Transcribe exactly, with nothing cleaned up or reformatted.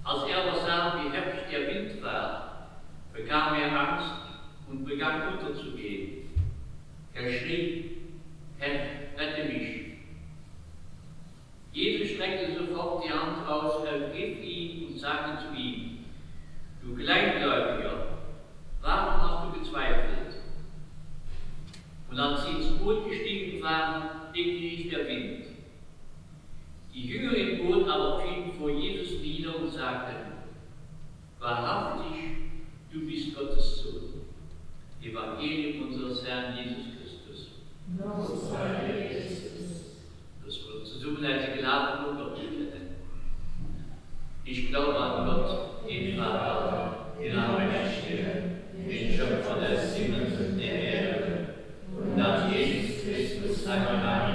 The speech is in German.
Als er aber sah, wie heftig der Wind war, bekam er Angst und begann unterzugehen. Er schrie: Herr, rette mich! Jesus streckte sofort die Hand aus, ergriff ihn und sagte zu ihm: Du Kleingläubiger, warum hast du gezweifelt? Und als sie ins Boot gestiegen waren, legte sich der Wind. Die Jünger im Boot aber fielen vor Jesus nieder und sagten: Wahrhaftig, du bist Gottes Sohn. Evangelium unseres Herrn Jesus Christus. Lob sei dir, Christus. Das wird zusammen als Gnade und Gott erkennen. Ich glaube an Gott, den Vater, den Allmächtigen, den Schöpfer des Himmels und der Erde, und an Jesus Christus, seinen Namen.